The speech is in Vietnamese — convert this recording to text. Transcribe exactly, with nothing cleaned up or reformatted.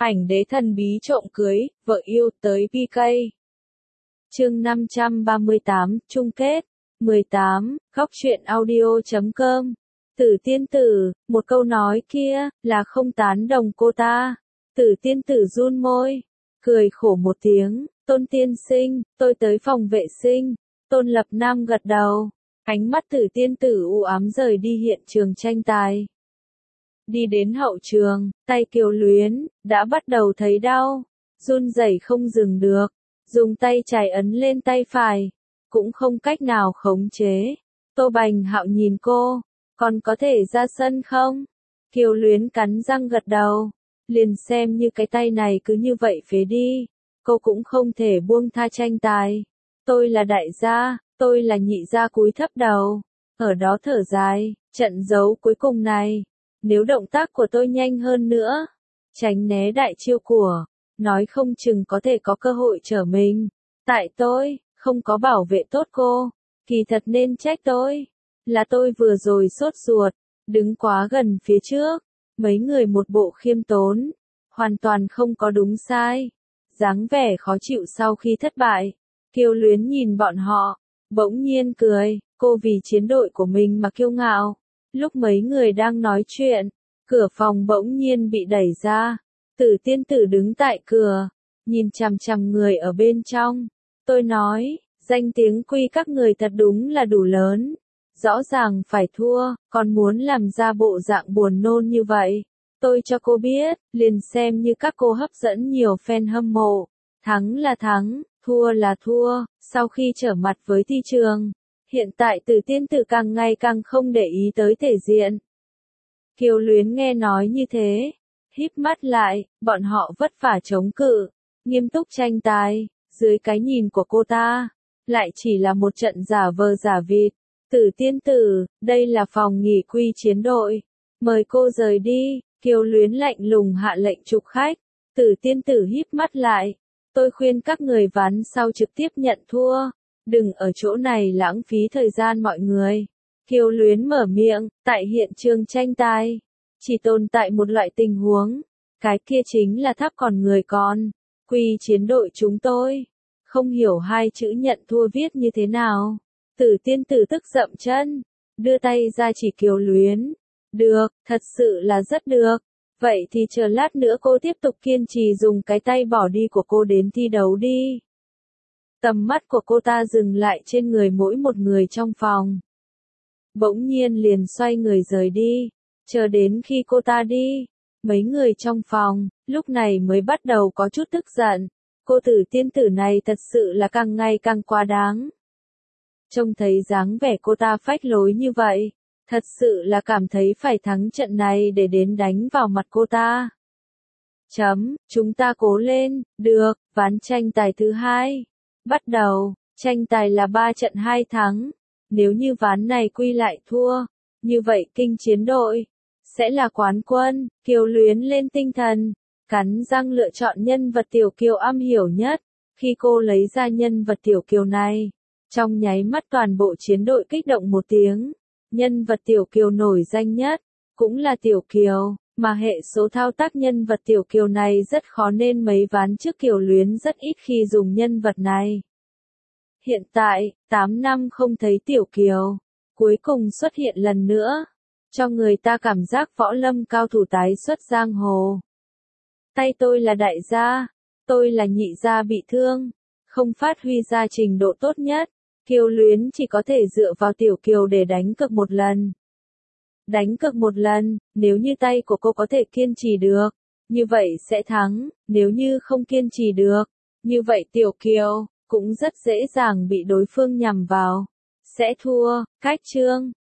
Ảnh đế thần bí trộm cưới, vợ yêu tới pê ca. Chương năm trăm ba mươi tám, chung kết. mười tám, góc truyện audio chấm com. Tử tiên tử, một câu nói kia, là không tán đồng cô ta. Tử tiên tử run môi, cười khổ một tiếng, Tôn tiên sinh, tôi tới phòng vệ sinh. Tôn Lập Nam gật đầu, ánh mắt tử tiên tử u ám rời đi hiện trường tranh tài. Đi đến hậu trường, tay Kiều Luyến, đã bắt đầu thấy đau, run rẩy không dừng được, dùng tay trái ấn lên tay phải, cũng không cách nào khống chế. Tô Bành Hạo nhìn cô, còn có thể ra sân không? Kiều Luyến cắn răng gật đầu, liền xem như cái tay này cứ như vậy phế đi, cô cũng không thể buông tha tranh tài. Tôi là đại gia, tôi là nhị gia cúi thấp đầu, ở đó thở dài, trận đấu cuối cùng này. Nếu động tác của tôi nhanh hơn nữa, tránh né đại chiêu của, nói không chừng có thể có cơ hội trở mình. Tại tôi, không có bảo vệ tốt cô, kỳ thật nên trách tôi. Là tôi vừa rồi sốt ruột, đứng quá gần phía trước, mấy người một bộ khiêm tốn, hoàn toàn không có đúng sai. Dáng vẻ khó chịu sau khi thất bại, Kiều Luyến nhìn bọn họ, bỗng nhiên cười, cô vì chiến đội của mình mà kiêu ngạo. Lúc mấy người đang nói chuyện, cửa phòng bỗng nhiên bị đẩy ra. Tử tiên tử đứng tại cửa, nhìn chằm chằm người ở bên trong. Tôi nói, danh tiếng quy các người thật đúng là đủ lớn. Rõ ràng phải thua, còn muốn làm ra bộ dạng buồn nôn như vậy. Tôi cho cô biết, liền xem như các cô hấp dẫn nhiều fan hâm mộ. Thắng là thắng, thua là thua, sau khi trở mặt với thị trường. Hiện tại Tử tiên tử càng ngày càng không để ý tới thể diện. Kiều Luyến nghe nói như thế, híp mắt lại, bọn họ vất vả chống cự, nghiêm túc tranh tài, dưới cái nhìn của cô ta, lại chỉ là một trận giả vờ giả vịt. Tử tiên tử, đây là phòng nghỉ quy chiến đội, mời cô rời đi. Kiều Luyến lạnh lùng hạ lệnh trục khách. Tử tiên tử híp mắt lại, tôi khuyên các người ván sau trực tiếp nhận thua. Đừng ở chỗ này lãng phí thời gian mọi người. Kiều Luyến mở miệng, tại hiện trường tranh tài, chỉ tồn tại một loại tình huống, cái kia chính là tháp còn người còn. Quy chiến đội chúng tôi, không hiểu hai chữ nhận thua viết như thế nào. Tử tiên tử tức dậm chân, đưa tay ra chỉ Kiều Luyến. Được, thật sự là rất được. Vậy thì chờ lát nữa cô tiếp tục kiên trì dùng cái tay bỏ đi của cô đến thi đấu đi. Tầm mắt của cô ta dừng lại trên người mỗi một người trong phòng. Bỗng nhiên liền xoay người rời đi, chờ đến khi cô ta đi, mấy người trong phòng, lúc này mới bắt đầu có chút tức giận. Cô tử tiên tử này thật sự là càng ngày càng quá đáng. Trông thấy dáng vẻ cô ta phách lối như vậy, thật sự là cảm thấy phải thắng trận này để đến đánh vào mặt cô ta. Chấm, chúng ta cố lên, được, ván tranh tài thứ hai. Bắt đầu, tranh tài là ba trận hai thắng. Nếu như ván này quy lại thua, như vậy kinh chiến đội sẽ là quán quân. Kiều Luyến lên tinh thần, cắn răng lựa chọn nhân vật tiểu kiều am hiểu nhất. Khi cô lấy ra nhân vật tiểu kiều này, trong nháy mắt toàn bộ chiến đội kích động một tiếng. Nhân vật tiểu kiều nổi danh nhất, cũng là tiểu kiều, mà hệ số thao tác nhân vật tiểu kiều này rất khó nên mấy ván trước Kiều Luyến rất ít khi dùng nhân vật này. Hiện tại, tám năm không thấy tiểu kiều, cuối cùng xuất hiện lần nữa, cho người ta cảm giác võ lâm cao thủ tái xuất giang hồ. Tay tôi là đại gia, tôi là nhị gia bị thương, không phát huy ra trình độ tốt nhất, Kiều Luyến chỉ có thể dựa vào tiểu kiều để đánh cược một lần. Đánh cược một lần, nếu như tay của cô có thể kiên trì được, như vậy sẽ thắng, nếu như không kiên trì được, như vậy tiểu kiều cũng rất dễ dàng bị đối phương nhằm vào, sẽ thua. Cách chương